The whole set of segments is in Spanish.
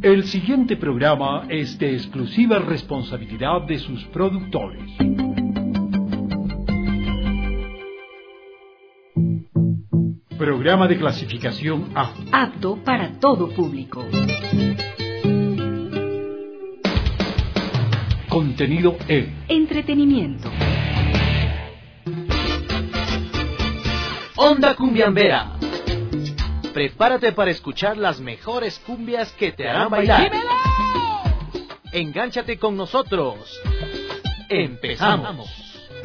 El siguiente programa es de exclusiva responsabilidad de sus productores. Programa de clasificación A. Apto para todo público. Contenido E. Entretenimiento. Onda Cumbiambera. Prepárate para escuchar las mejores cumbias que te harán bailar. ¡Dímelo! Engánchate con nosotros. Empezamos.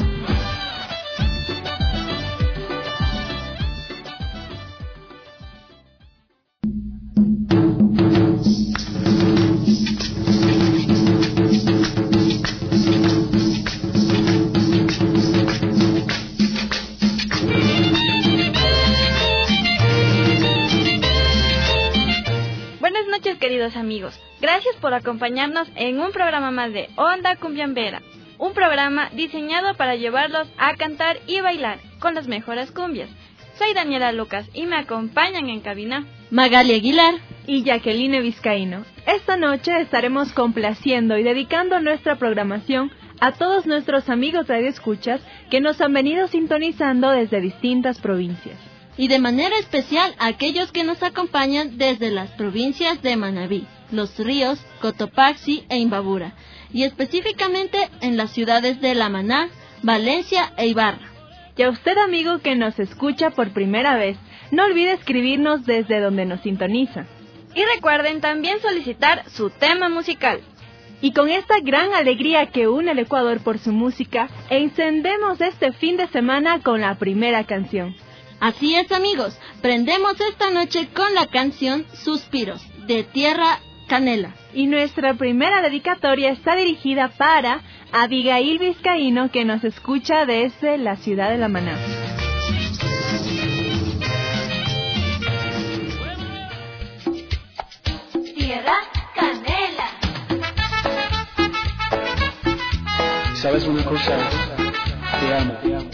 Queridos amigos, gracias por acompañarnos en un programa más de Onda Cumbiambera, un programa diseñado para llevarlos a cantar y bailar con las mejores cumbias. Soy Daniela Lucas y me acompañan en cabina Magali Aguilar y Jacqueline Vizcaíno. Esta noche estaremos complaciendo y dedicando nuestra programación a todos nuestros amigos radioescuchas que nos han venido sintonizando desde distintas provincias. Y de manera especial a aquellos que nos acompañan desde las provincias de Manabí, Los Ríos, Cotopaxi e Imbabura, y específicamente en las ciudades de La Maná, Valencia e Ibarra. Y a usted, amigo que nos escucha por primera vez, no olvide escribirnos desde donde nos sintoniza. Y recuerden también solicitar su tema musical. Y con esta gran alegría que une al Ecuador por su música, encendemos este fin de semana con la primera canción. Así es, amigos, prendemos esta noche con la canción Suspiros, de Tierra Canela. Y nuestra primera dedicatoria está dirigida para Abigail Vizcaíno, que nos escucha desde la ciudad de La Maná. Tierra Canela. ¿Sabes una cosa? Te amo.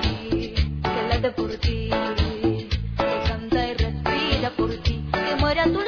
Por ti, que canta y respira por ti, que muere a tu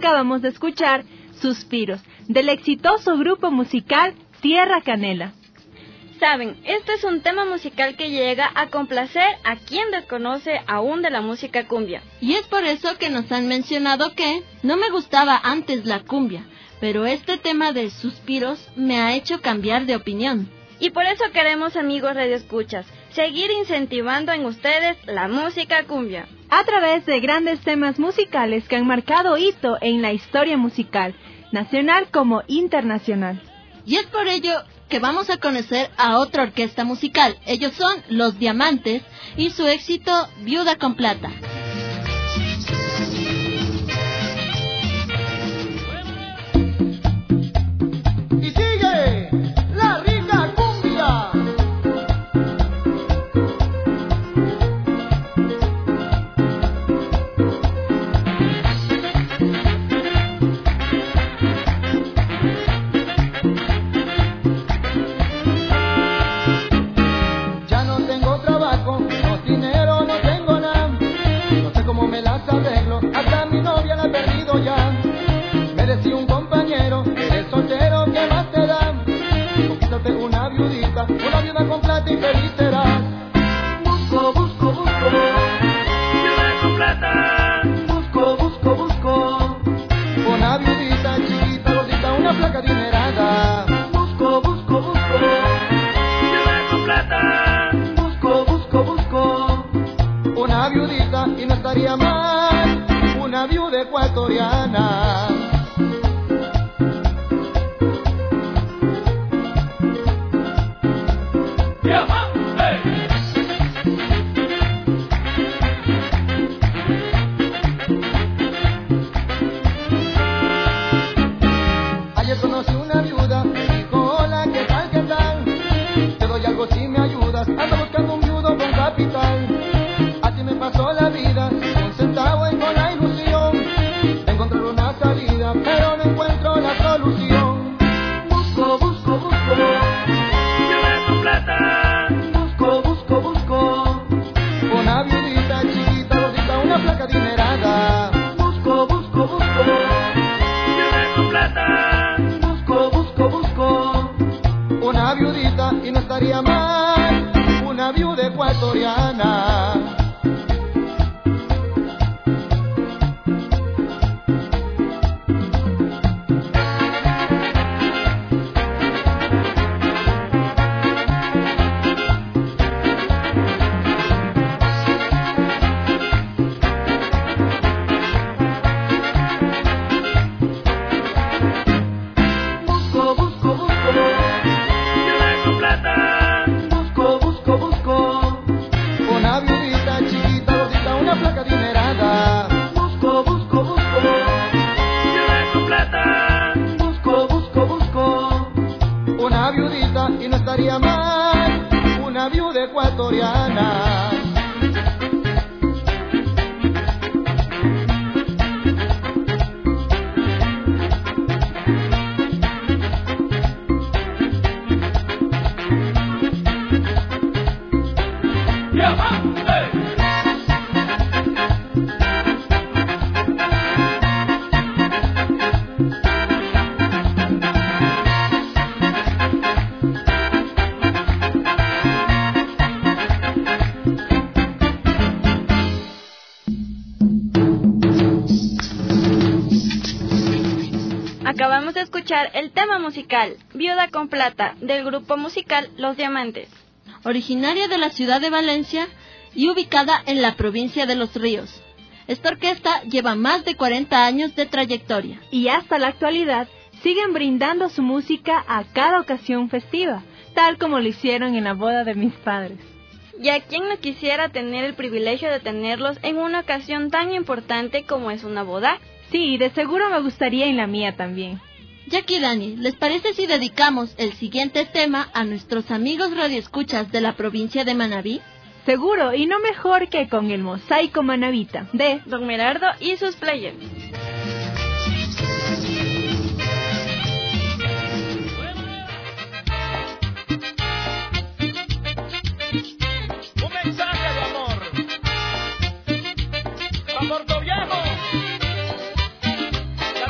Acabamos de escuchar Suspiros, del exitoso grupo musical Tierra Canela. Saben, este es un tema musical que llega a complacer a quien desconoce aún de la música cumbia. Y es por eso que nos han mencionado que no me gustaba antes la cumbia, pero este tema de Suspiros me ha hecho cambiar de opinión. Y por eso queremos, amigos radioescuchas, seguir incentivando en ustedes la música cumbia. A través de grandes temas musicales que han marcado hito en la historia musical, nacional como internacional. Y es por ello que vamos a conocer a otra orquesta musical. Ellos son Los Diamantes y su éxito Viuda con Plata. Y sigue la rica cumbia. Una viuda con plata y feliz serás. Busco, busco, busco viuda con plata. Busco, busco, busco una viudita chiquita, gordita, una flaca adinerada. Busco, busco, busco viuda con plata. Busco, busco, busco una viudita y no estaría mal una viuda ecuatoriana. Conocí una viuda, me dijo hola, ¿qué tal, qué tal? Te doy algo si me ayudas, ando buscando un viudo con capital. Así me pasó la vida, un centavo y con la ilusión de encontrar una salida, pero no encuentro la solución. Busco, busco, busco viuda con plata. Busco, busco, busco una viudita chiquita, gordita, una flaca adinerada. Busco, busco, busco viuda con plata. Una viudita y no estaría mal una viuda ecuatoriana. Y no estaría mal una viuda ecuatoriana. Acabamos de escuchar el tema musical Viuda con Plata del grupo musical Los Diamantes. Originaria de la ciudad de Valencia y ubicada en la provincia de Los Ríos. Esta orquesta lleva más de 40 años de trayectoria. Y hasta la actualidad siguen brindando su música a cada ocasión festiva, tal como lo hicieron en la boda de mis padres. ¿Y a quién no quisiera tener el privilegio de tenerlos en una ocasión tan importante como es una boda? Sí, de seguro me gustaría en la mía también. Jackie y Dani, ¿les parece si dedicamos el siguiente tema a nuestros amigos radioescuchas de la provincia de Manabí? Seguro, y no mejor que con el Mosaico Manabita de Don Merardo y sus players. Un mensaje de amor a Puerto Viejo.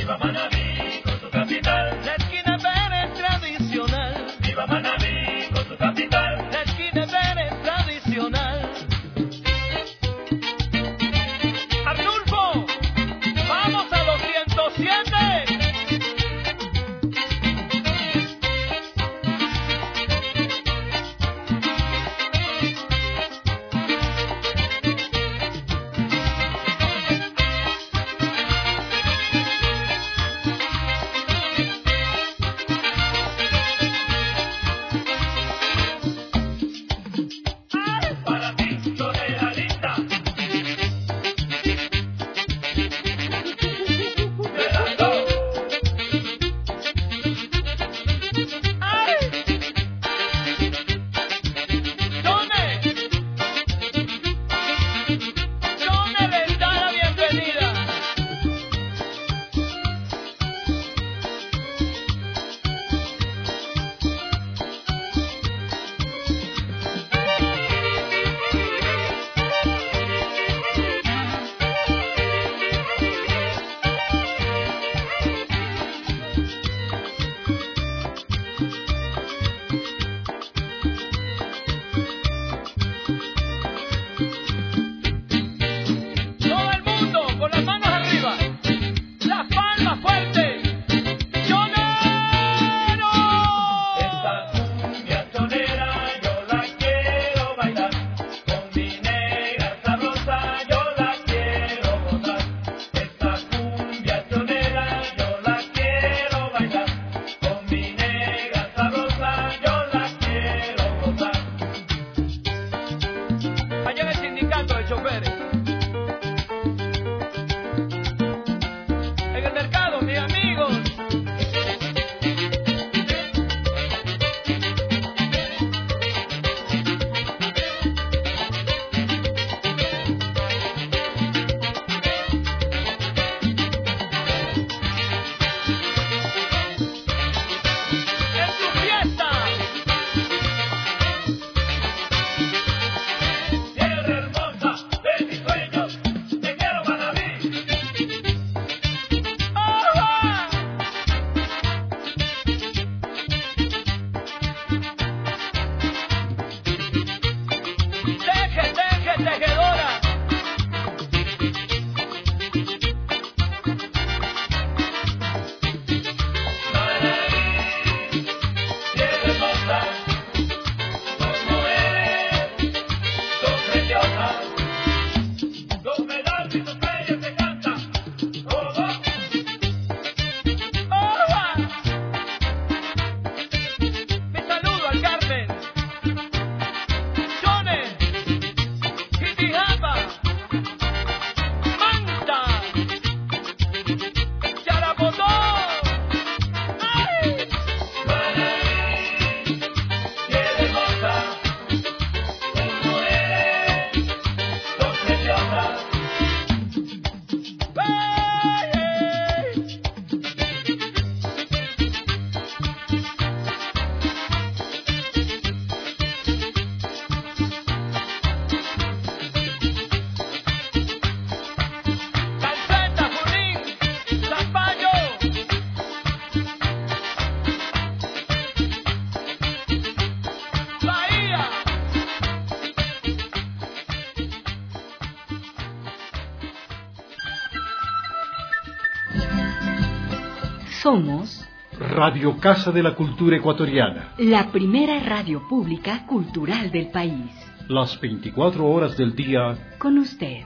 Viva Manabí con su capital. La esquina Pérez tradicional. Viva Manabí con su capital. La esquina Pérez tradicional. Arnulfo, vamos a 207. Somos Radio Casa de la Cultura Ecuatoriana, la primera radio pública cultural del país. Las 24 horas del día con usted.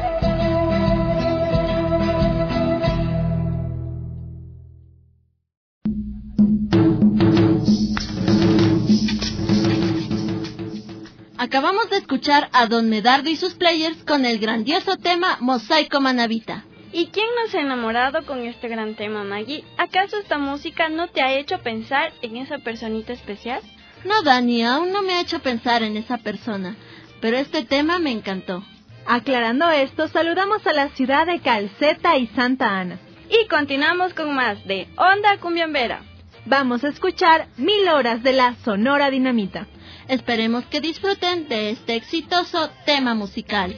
Acabamos de escuchar a Don Medardo y sus players con el grandioso tema Mosaico Manabita. ¿Y quién no se ha enamorado con este gran tema, Maggie? ¿Acaso esta música no te ha hecho pensar en esa personita especial? No, Dani, aún no me ha hecho pensar en esa persona, pero este tema me encantó. Aclarando esto, saludamos a la ciudad de Calceta y Santa Ana. Y continuamos con más de Onda Cumbiambera. Vamos a escuchar 1000 horas de la Sonora Dinamita. Esperemos que disfruten de este exitoso tema musical.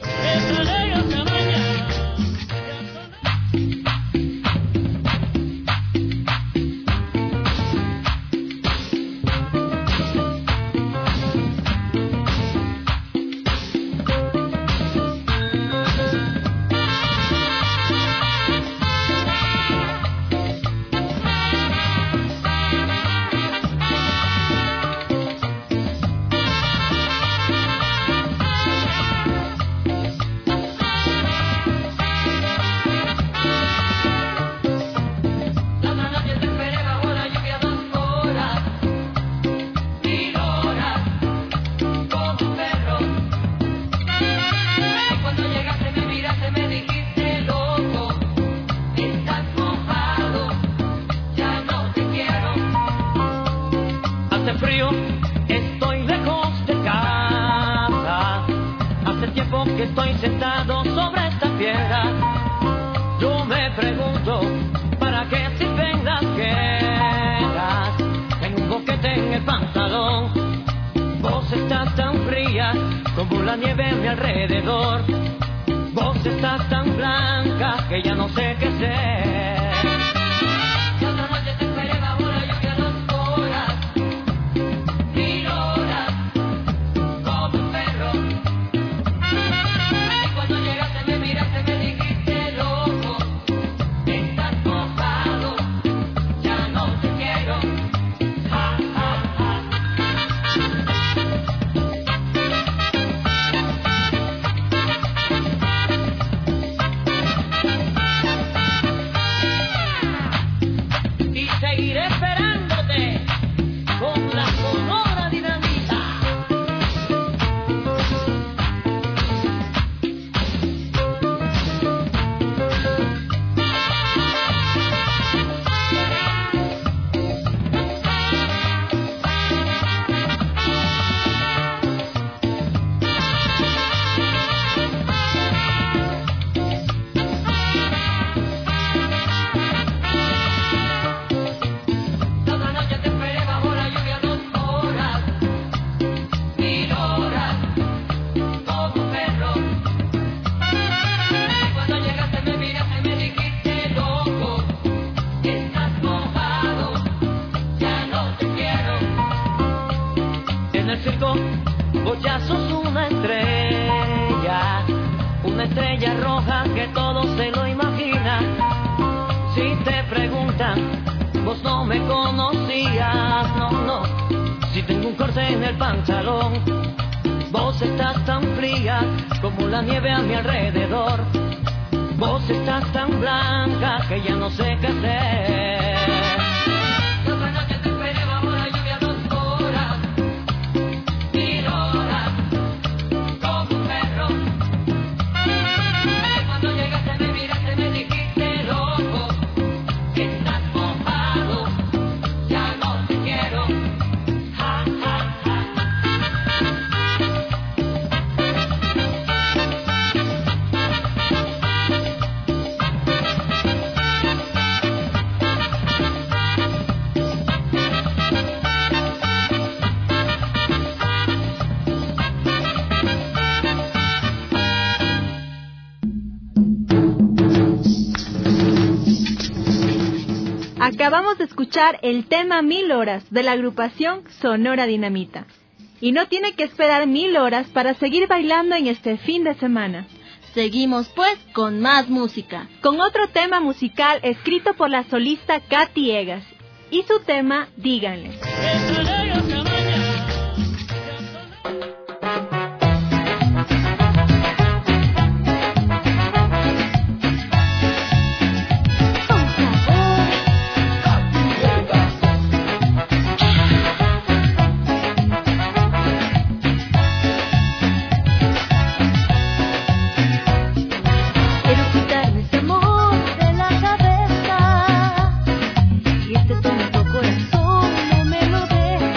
estoy sentado sobre esta piedra, yo me pregunto, ¿para qué sirven las quejas? Tengo un boquete en el pantalón, vos estás tan fría como la nieve a mi alrededor. Vos estás tan blanca que ya no sé qué ser. Y otra noche te esperé bajo la lluvia 2 horas, 1000 horas, como un perro. Y cuando llegaste me miraste, me dijiste loco, estás mojado, ya no te quiero. Ja, ja, ja. Y seguiré esperándote con la Sonora Dinamita. La otra noche te esperé bajo la lluvia 2 horas, 1000 horas, como un perro. Y cuando llegaste me miraste, me dijiste loco, estás mojado, ya no te quiero. En el circo vos ya sos una estrella roja que todo se lo imagina. Si te preguntan, vos no me conocías, no. Si tengo un corte en el pantalón, vos estás tan fría como la nieve a mi alrededor. Vos estás tan blanca que ya no sé qué hacer. Y otra noche te esperé bajo la lluvia 2 horas, 1000 horas, como un perro. Y cuando llegaste me miraste, me dijiste loco, estás mojado, ya no te quiero. Ja, ja, ja. Acabamos de escuchar el tema 1000 horas de la agrupación Sonora Dinamita. Y no tiene que esperar 1000 horas para seguir bailando en este fin de semana. Seguimos pues con más música. Con otro tema musical escrito por la solista Katy Egas y su tema Díganle. Quiero quitarme ese amor de la cabeza y este tonto corazón no me lo deja.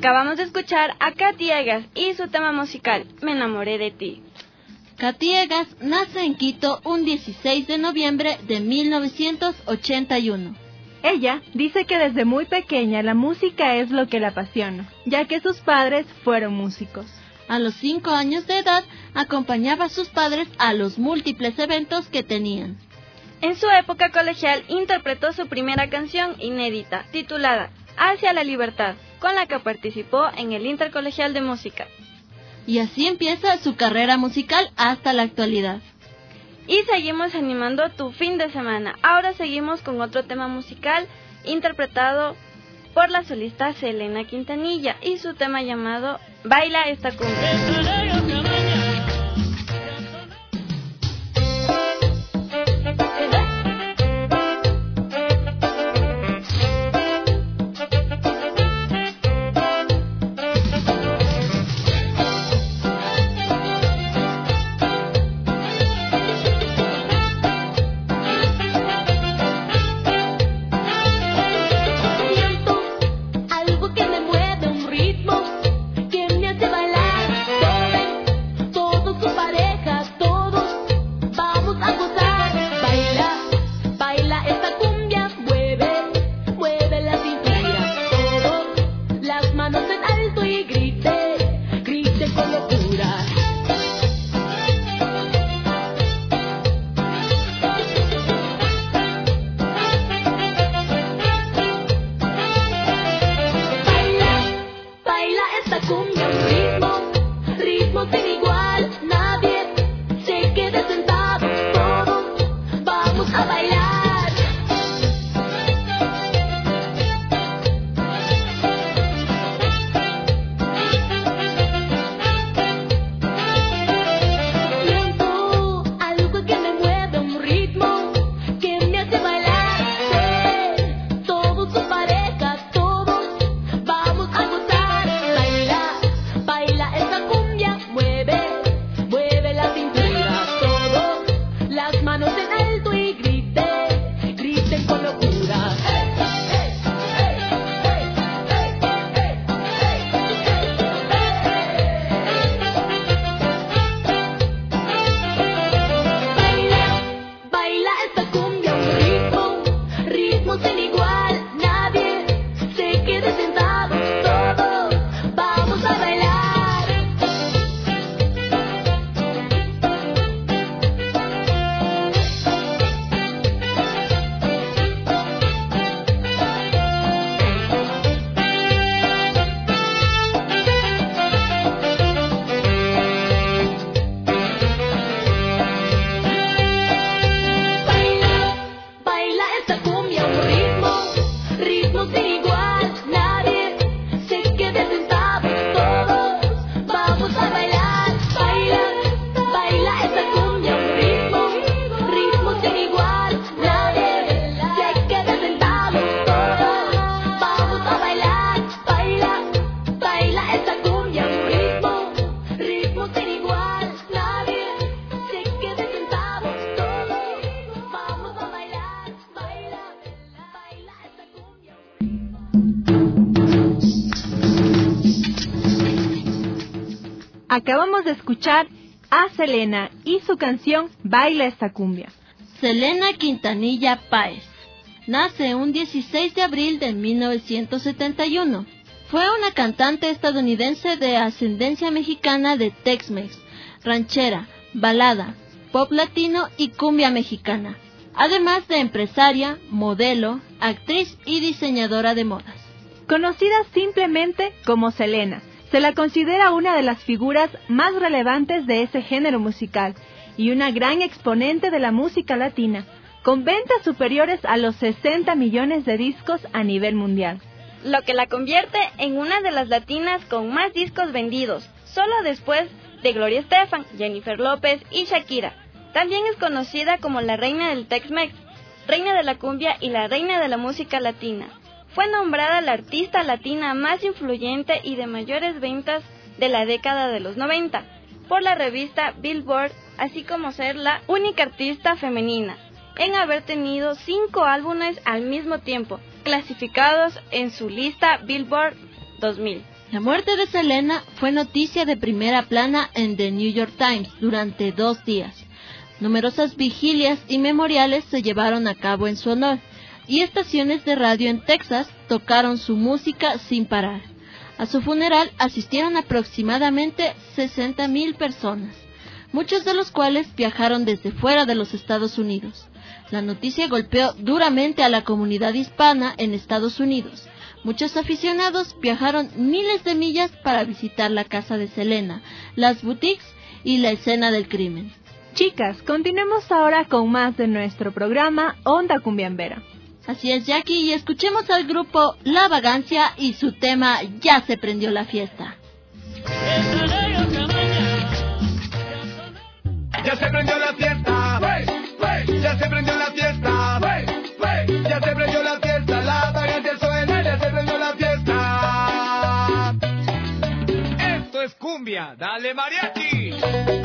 Acabamos de escuchar a Katy Egas y su tema musical, Me enamoré de ti. Katy Egas nace en Quito un 16 de noviembre de 1981. Ella dice que desde muy pequeña la música es lo que la apasiona, ya que sus padres fueron músicos. A los 5 años de edad, acompañaba a sus padres a los múltiples eventos que tenían. En su época colegial interpretó su primera canción inédita, titulada Hacia la Libertad, con la que participó en el Intercolegial de Música. Y así empieza su carrera musical hasta la actualidad. Y seguimos animando tu fin de semana. Ahora seguimos con otro tema musical interpretado por la solista Selena Quintanilla y su tema llamado Baila esta cumbia. Acabamos de escuchar a Selena y su canción Baila esta cumbia. Selena Quintanilla Páez nace un 16 de abril de 1971. Fue una cantante estadounidense de ascendencia mexicana de Tex-Mex, ranchera, balada, pop latino y cumbia mexicana, además de empresaria, modelo, actriz y diseñadora de modas. Conocida simplemente como Selena, se la considera una de las figuras más relevantes de ese género musical y una gran exponente de la música latina, con ventas superiores a los 60 millones de discos a nivel mundial. Lo que la convierte en una de las latinas con más discos vendidos, solo después de Gloria Estefan, Jennifer López y Shakira. También es conocida como la reina del Tex-Mex, reina de la cumbia y la reina de la música latina. Fue nombrada la artista latina más influyente y de mayores ventas de la década de los 90 por la revista Billboard, así como ser la única artista femenina en haber tenido 5 álbumes al mismo tiempo, clasificados en su lista Billboard 2000. La muerte de Selena fue noticia de primera plana en The New York Times durante 2 días. Numerosas vigilias y memoriales se llevaron a cabo en su honor, y estaciones de radio en Texas tocaron su música sin parar. A su funeral asistieron aproximadamente 60,000 personas, muchos de los cuales viajaron desde fuera de los Estados Unidos. La noticia golpeó duramente a la comunidad hispana en Estados Unidos. Muchos aficionados viajaron miles de millas para visitar la casa de Selena, las boutiques y la escena del crimen. Chicas, continuemos ahora con más de nuestro programa Onda Cumbiambera. Así es, Jackie, y escuchemos al grupo La Vagancia y su tema Ya se prendió la fiesta. Ya se prendió la fiesta, ya se prendió la fiesta, ya se prendió la fiesta, la vagancia suena, ya se prendió la fiesta. Esto es cumbia, dale mariachi.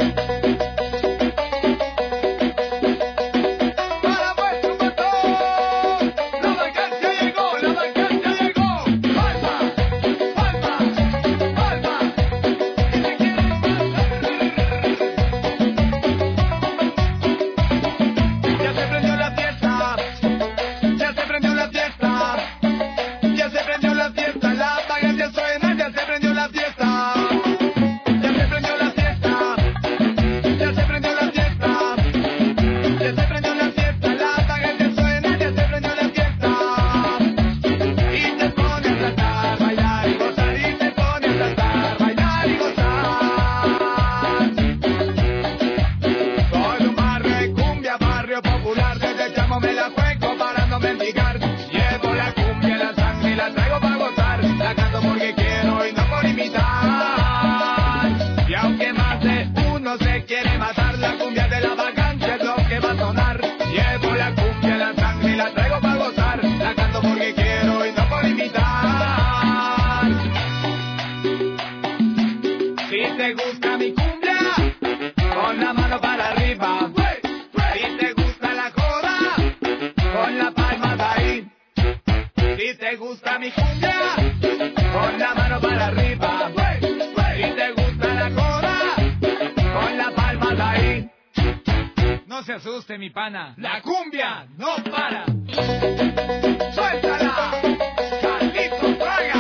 No se asuste, mi pana. La cumbia no para. ¡Suéltala! ¡Carlitos Braga!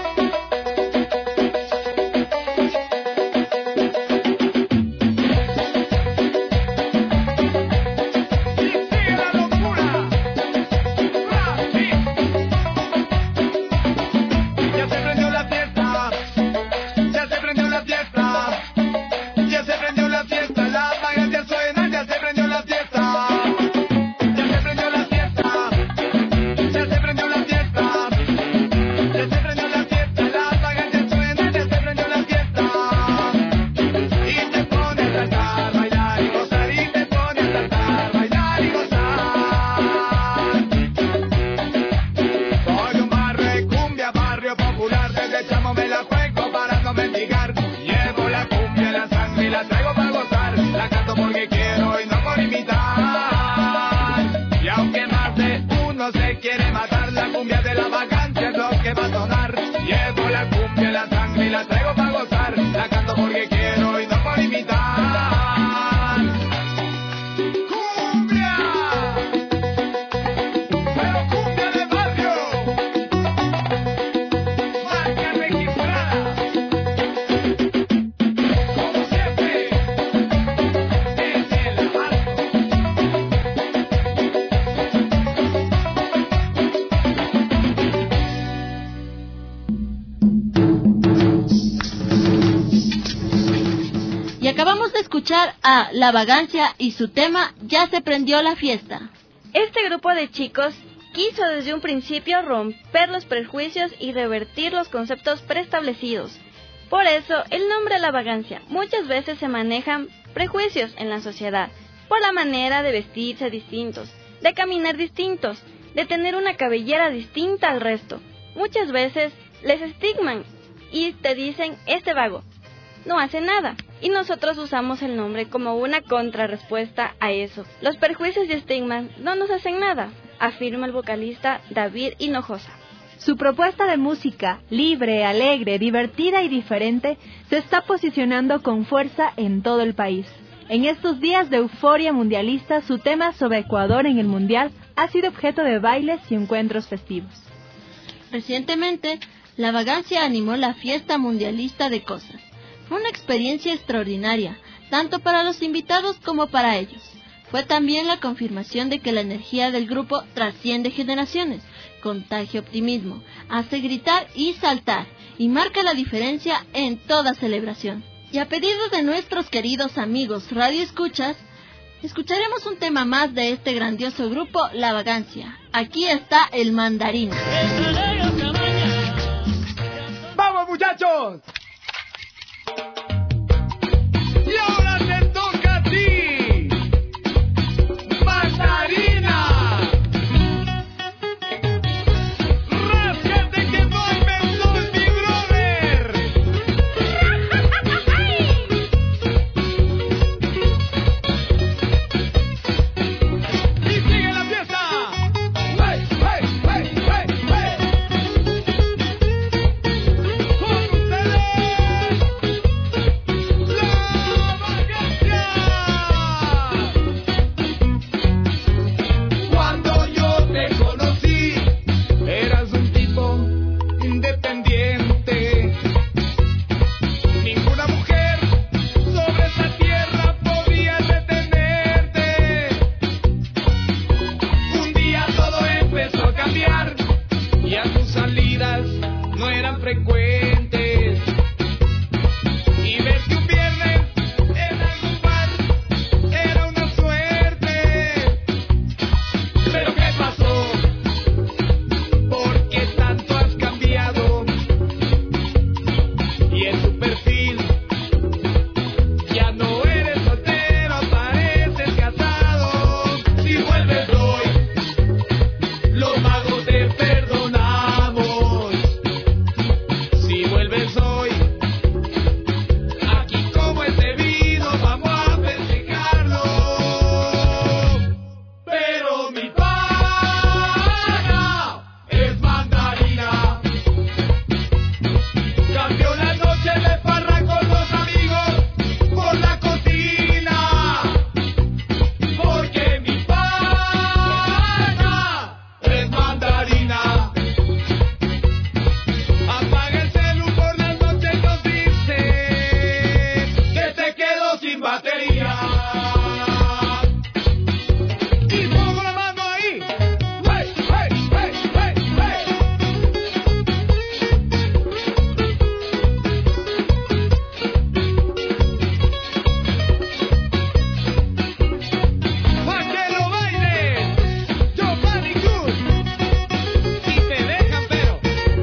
¡Y sigue la locura! Ya se prendió la fiesta. Ya se prendió la fiesta. Ya se prendió la fiesta. La vagancia suena. Ya se prendió la fiesta. Ya se prendió la fiesta. Ya se prendió la fiesta. Ya se prendió la fiesta. La vagancia suena. Ya se prendió la fiesta. Y te pone a saltar, bailar y gozar. Y te pone a saltar, bailar y gozar. Soy un barrio de cumbia, barrio popular. Desde chamo me la juego para no mendigar. Llevo la cumbia en la sangre y la traigo para gozar. La canto porque quiero y no por imitar. Y aunque más de uno se quiere matar, la cumbia de la vagancia es lo que va a sonar. Llevo la cumbia en la sangre y la traigo para gozar. La canto porque quiero y no por imitar. ¡Cumbia! Pero cumbia de barrio. Marca registrada. Como siempre, en el marco. Y acabamos de escuchar a La Vagancia y su tema Ya se prendió la fiesta. Este grupo de chicos quiso desde un principio romper los prejuicios y revertir los conceptos preestablecidos. Por eso, el nombre La Vagancia. Muchas veces se manejan prejuicios en la sociedad, por la manera de vestirse distintos, de caminar distintos, de tener una cabellera distinta al resto. Muchas veces les estigman y te dicen, este vago no hace nada. Y nosotros usamos el nombre como una contrarrespuesta a eso. Los prejuicios y estigmas no nos hacen nada, afirma el vocalista David Hinojosa. Su propuesta de música, libre, alegre, divertida y diferente, se está posicionando con fuerza en todo el país. En estos días de euforia mundialista, su tema sobre Ecuador en el Mundial ha sido objeto de bailes y encuentros festivos. Recientemente, La Vagancia animó la fiesta mundialista de Cosas. Fue una experiencia extraordinaria, tanto para los invitados como para ellos. Fue también la confirmación de que la energía del grupo trasciende generaciones, contagia optimismo, hace gritar y saltar, y marca la diferencia en toda celebración. Y a pedido de nuestros queridos amigos radioescuchas, escucharemos un tema más de este grandioso grupo, La Vagancia. Aquí está el Mandarín. ¡Vamos, muchachos! Y ahora te toca a ti, Mandarina. Ráscate que vuelve el sol, mi brother. Y sigue la fiesta. ¡Hey, hey, hey, hey, hey! Con ustedes, La Vagancia. Cuando yo te conocí, eras un tipo independiente. Ninguna mujer sobre esta tierra podía detenerte. Un día todo empezó a cambiar, ya tus salidas no eran frecuentes. Y verte un viernes en algún bar era una suerte. Pero ¿qué pasó? ¿Por qué tanto has cambiado? Y en tu perfil ya no eres soltero, pareces casado. Si vuelves hoy, los magos te perdonamos. Si vuelves hoy, aquí como es debido, vamos a festejarlo. Pero mi pana es Mandarina. Cambió la noche de farra con los amigos por la cocina. Porque mi pana es Mandarina. Apaga el celu por las noches, nos dice que te quedó sin batería. Y pongo la mano ahí. ¡Hey, hey, hey, hey, hey! Pa' que lo bailen, Giovanni Cruz. Si te dejan, pero.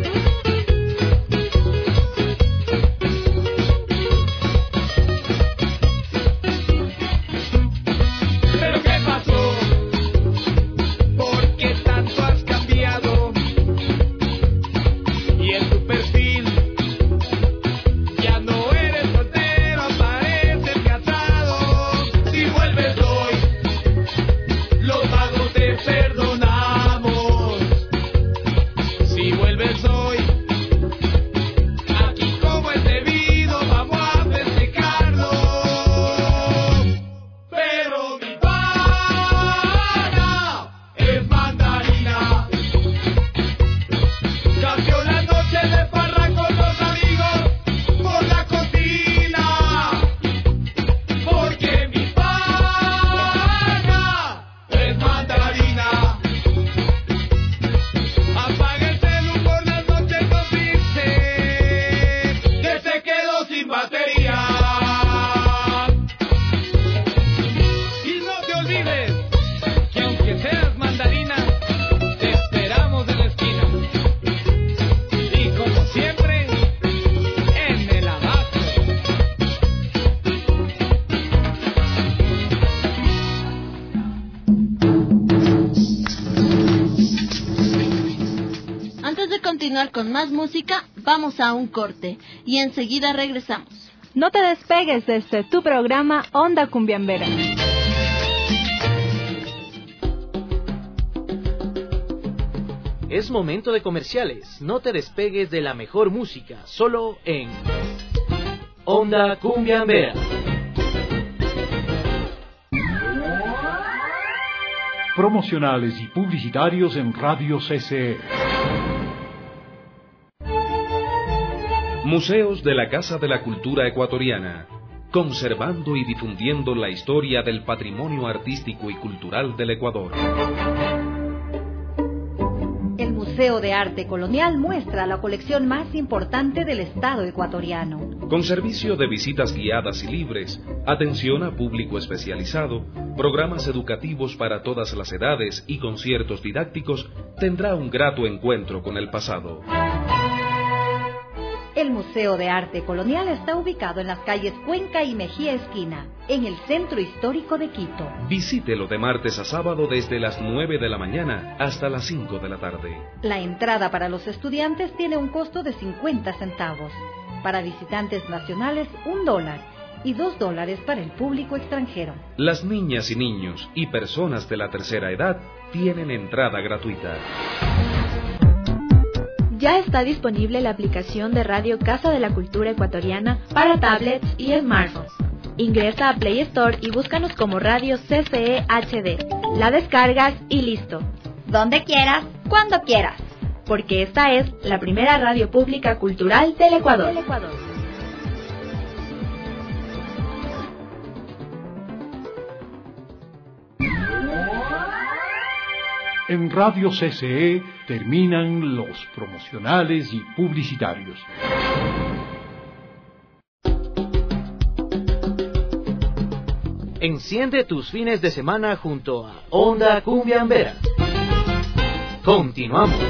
Pero ¿qué pasó? ¿Por qué tanto has cambiado? Y en tu perfil ya no eres soltero, pareces casado. Si vuelves hoy, los magos te perdonamos. Si vuelves hoy, aquí como es debido, vamos a festejarlo. Pero mi pana es Mandarina. Cambió la noche de farra con los amigos por la cocina. Porque mi pana es Mandarina. Apaga el celu por las noches, nos dice que se quedó sin batería. Y no te olvides que aunque seas Mandarina, te esperamos en la esquina. Y como siempre, en el abasto. Antes de continuar con más música, vamos a un corte y enseguida regresamos. No te despegues desde tu programa Onda Cumbiambera. Es momento de comerciales. No te despegues de la mejor música, solo en Onda Cumbiambera. Promocionales y publicitarios en Radio CCE. Museos de la Casa de la Cultura Ecuatoriana, conservando y difundiendo la historia del patrimonio artístico y cultural del Ecuador. El Museo de Arte Colonial muestra la colección más importante del Estado ecuatoriano. Con servicio de visitas guiadas y libres, atención a público especializado, programas educativos para todas las edades y conciertos didácticos, tendrá un grato encuentro con el pasado. El Museo de Arte Colonial está ubicado en las calles Cuenca y Mejía Esquina, en el centro histórico de Quito. Visítelo de martes a sábado desde las 9 de la mañana hasta las 5 de la tarde. La entrada para los estudiantes tiene un costo de 50 centavos. Para visitantes nacionales, $1 y $2 para el público extranjero. Las niñas y niños y personas de la tercera edad tienen entrada gratuita. Ya está disponible la aplicación de Radio Casa de la Cultura Ecuatoriana para tablets y smartphones. Ingresa a Play Store y búscanos como Radio CCE HD. La descargas y listo. Donde quieras, cuando quieras. Porque esta es la primera radio pública cultural del Ecuador. En Radio CCE terminan los promocionales y publicitarios. Enciende tus fines de semana junto a Onda Cumbiambera. Continuamos.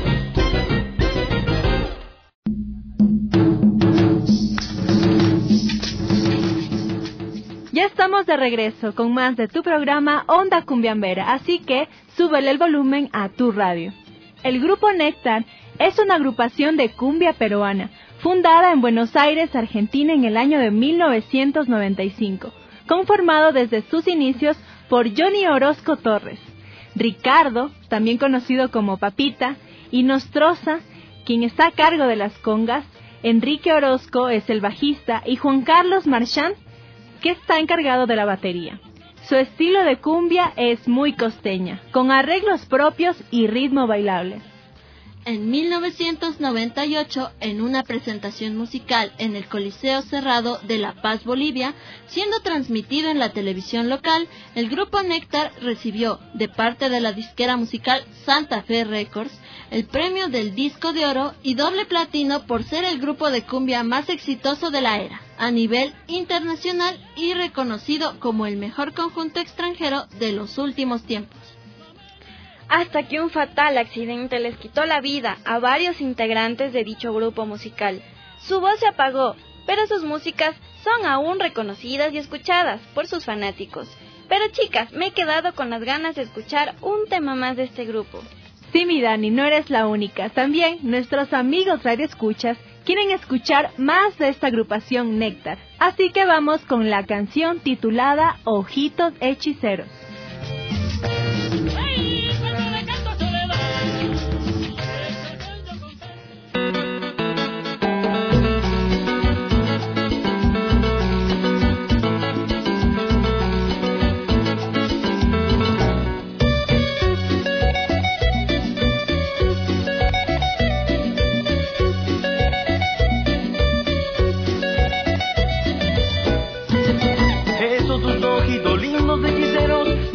Ya estamos de regreso con más de tu programa Onda Cumbiambera, así que súbele el volumen a tu radio. El Grupo Néctar es una agrupación de cumbia peruana, fundada en Buenos Aires, Argentina, en el año de 1995, conformado desde sus inicios por Johnny Orozco Torres, Ricardo, también conocido como Papita, y Nostroza, quien está a cargo de las congas, Enrique Orozco es el bajista y Juan Carlos Marchand, que está encargado de la batería. Su estilo de cumbia es muy costeña, con arreglos propios y ritmo bailable. En 1998, en una presentación musical en el Coliseo Cerrado de La Paz, Bolivia, siendo transmitido en la televisión local, el Grupo Néctar recibió, de parte de la disquera musical Santa Fe Records, el premio del Disco de Oro y doble platino por ser el grupo de cumbia más exitoso de la era, a nivel internacional y reconocido como el mejor conjunto extranjero de los últimos tiempos. Hasta que un fatal accidente les quitó la vida a varios integrantes de dicho grupo musical. Su voz se apagó, pero sus músicas son aún reconocidas y escuchadas por sus fanáticos. Pero chicas, me he quedado con las ganas de escuchar un tema más de este grupo. Sí, mi Dani, no eres la única. También nuestros amigos radioescuchas quieren escuchar más de esta agrupación Néctar. Así que vamos con la canción titulada Ojitos Hechiceros. Esos tus ojitos lindos de hechiceros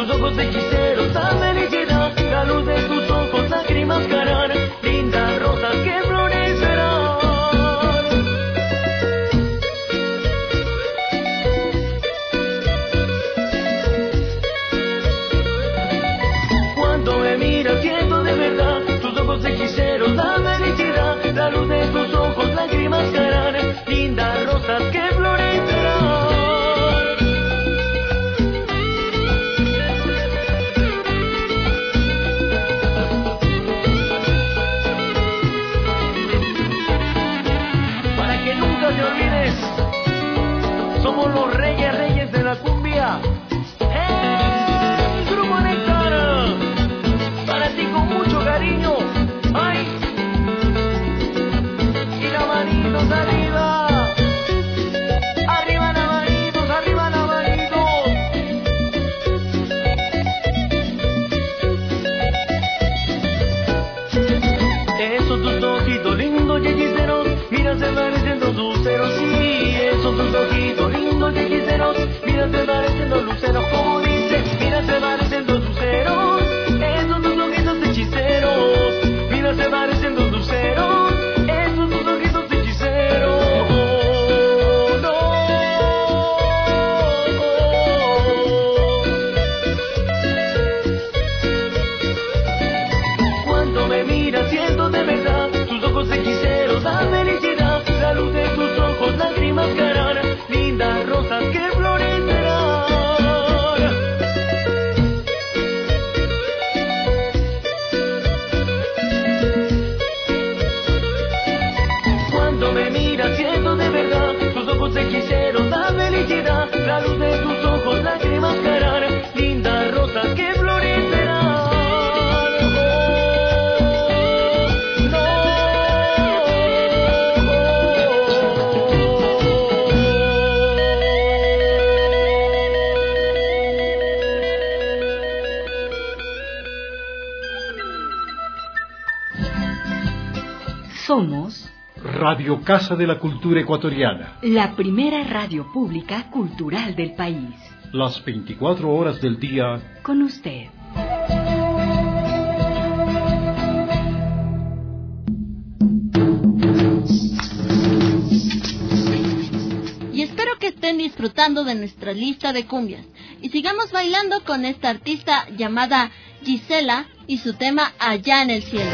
tus ojos hechiceros, la felicidad, la luz de tus ojos, lágrimas caerán, lindas rosas que florecerán. Cuando me miras siento de verdad tus ojos hechiceros, la felicidad, la luz de tus ojos, lágrimas caerán, lindas rosas que florecerán. Para que nunca te olvides, somos los reyes de la cumbia. ¡Hey! Grupo Nectar, para ti con mucho cariño. ¡Ay! Y la manitos arriba. Arriba la manitos, arriba la manitos. Esos tus ojitos lindos y hechiceros, mira se parecen los luceros, sí. Esos tus ojitos lindos y hechiceros, mira se parecen los luceros, como dice, mira se parecen los luceros. Esos tus ojitos hechiceros, mira se parecen los luceros. Esos tus ojitos hechiceros. Cuando me miras siento de verdad tus ojos hechiceros, la felicidad, la luz de tus ojos, lágrimas caerán, lindas rosas que florecerán. Cuando me miras siento de verdad tus ojos hechiceros, la felicidad, la luz de tus ojos, lágrimas caerán, lindas rosas que florecerán. Somos Radio Casa de la Cultura Ecuatoriana. la primera radio pública cultural del país. Las 24 horas del día. Con usted. Y espero que estén disfrutando de nuestra lista de cumbias. Y sigamos bailando con esta artista llamada Gisela y su tema Allá en el cielo.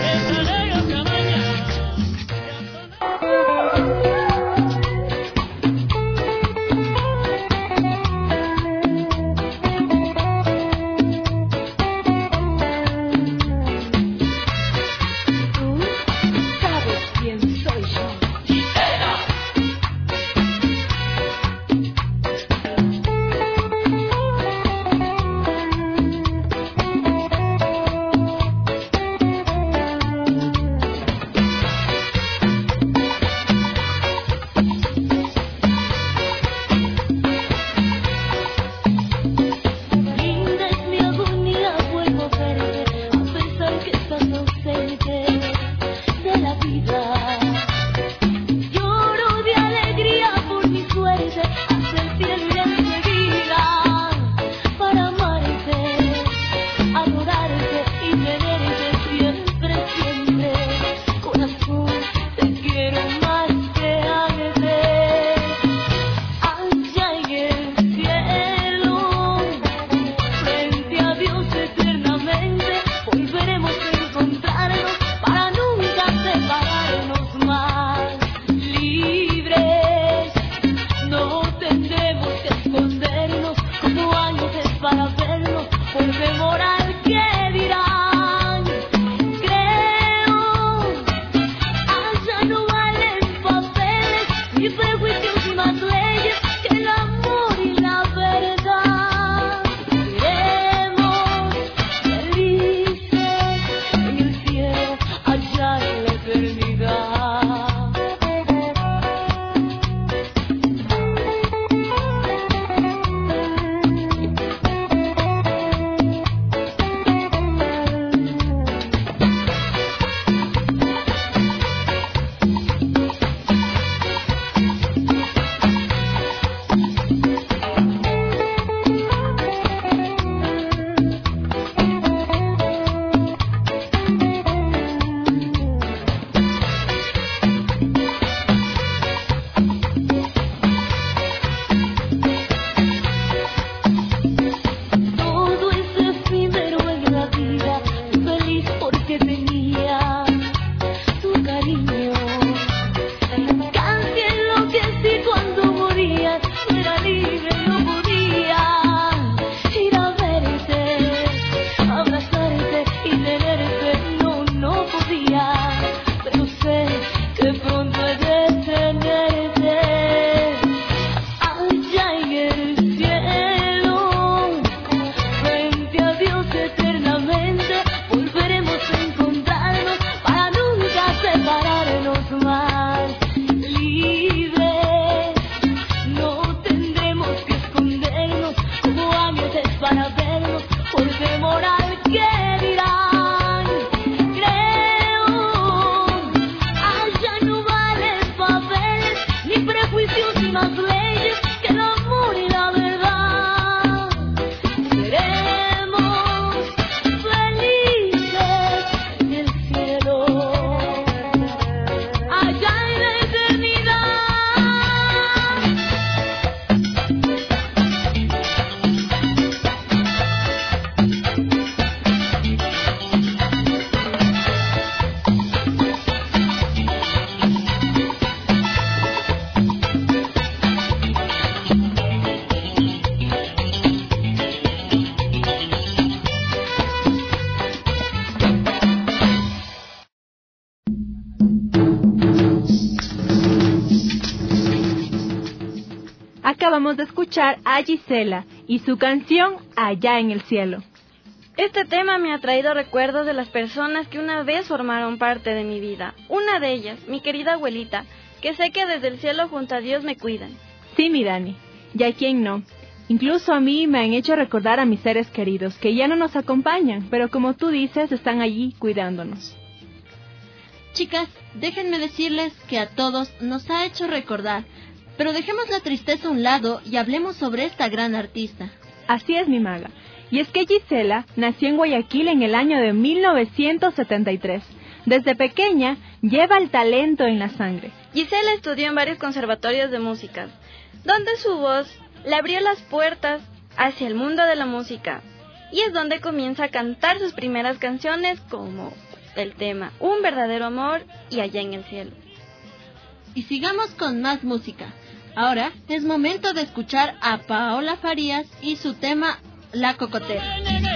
Acabamos de escuchar a Gisela y su canción Allá en el cielo. Este tema me ha traído recuerdos de las personas que una vez formaron parte de mi vida. Una de ellas, mi querida abuelita, que sé que desde el cielo junto a Dios me cuidan. Sí, mi Dani, y a quién no. Incluso a mí me han hecho recordar a mis seres queridos, que ya no nos acompañan, pero como tú dices, están allí cuidándonos. Chicas, déjenme decirles que a todos nos ha hecho recordar, pero dejemos la tristeza a un lado y hablemos sobre esta gran artista. Así es, mi maga. Y es que Gisela nació en Guayaquil en el año de 1973. Desde pequeña lleva el talento en la sangre. Gisela estudió en varios conservatorios de música, donde su voz le abrió las puertas hacia el mundo de la música. Y es donde comienza a cantar sus primeras canciones como el tema Un verdadero amor y Allá en el cielo. Y sigamos con más música. Ahora es momento de escuchar a Paola Farías y su tema La Cocotera.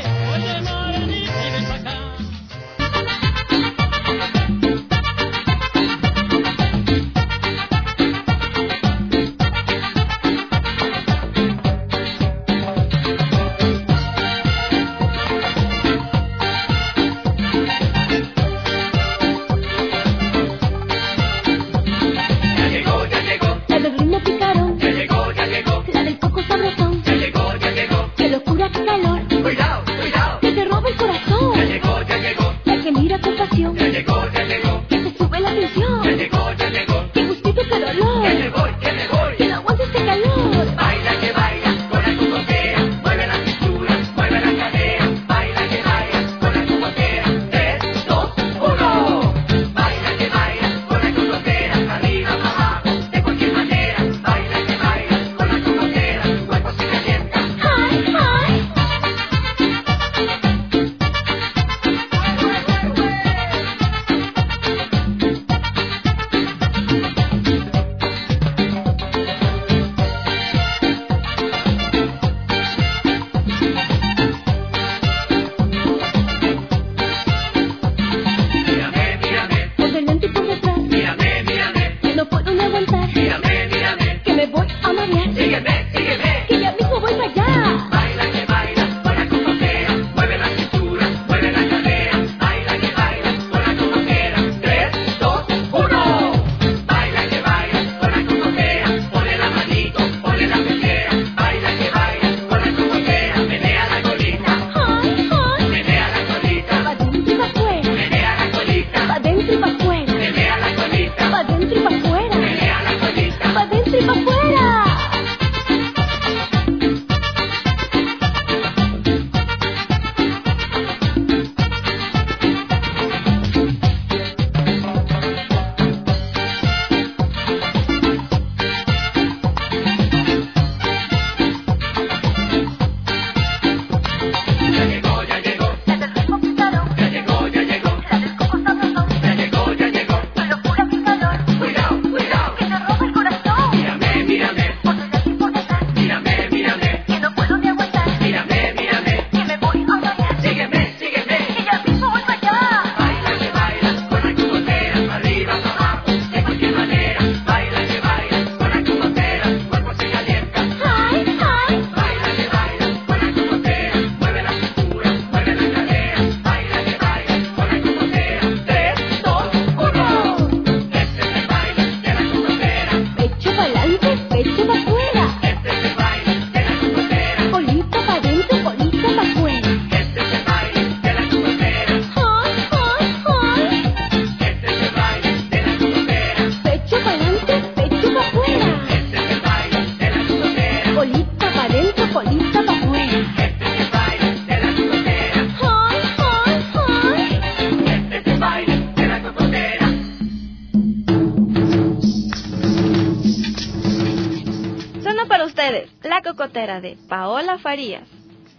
La Cocotera de Paola Farías.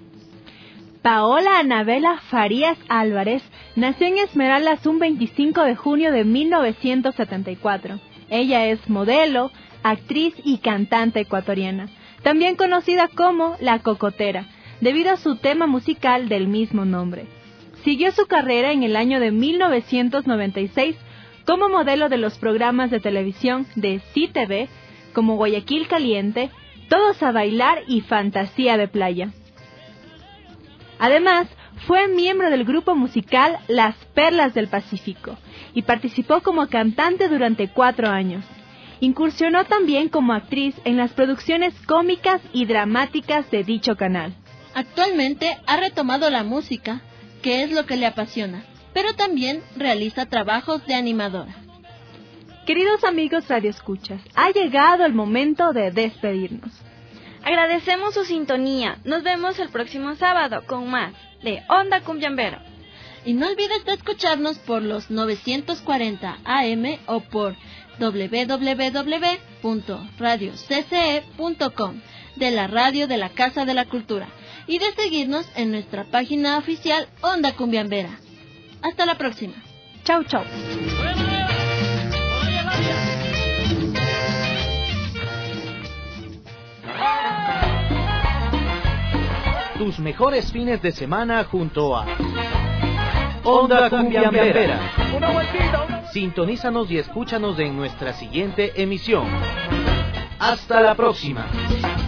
Paola Anabela Farías Álvarez nació en Esmeraldas un 25 de junio de 1974. Ella es modelo, actriz y cantante ecuatoriana, también conocida como La Cocotera, debido a su tema musical del mismo nombre. Siguió su carrera en el año de 1996 como modelo de los programas de televisión de CTV, como Guayaquil Caliente, Todos a bailar y fantasía de playa. Además, fue miembro del grupo musical Las Perlas del Pacífico y participó como cantante durante 4 años. Incursionó también como actriz en las producciones cómicas y dramáticas de dicho canal. Actualmente ha retomado la música, que es lo que le apasiona, pero también realiza trabajos de animadora. Queridos amigos radioescuchas, ha llegado el momento de despedirnos. Agradecemos su sintonía. Nos vemos el próximo sábado con más de Onda Cumbiambera. Y no olvides de escucharnos por los 940 AM o por www.radiocce.com de la radio de la Casa de la Cultura y de seguirnos en nuestra página oficial Onda Cumbiambera. Hasta la próxima. Chau, chau. Tus mejores fines de semana junto a Onda Cumbiambera. Sintonízanos y escúchanos en nuestra siguiente emisión. Hasta la próxima.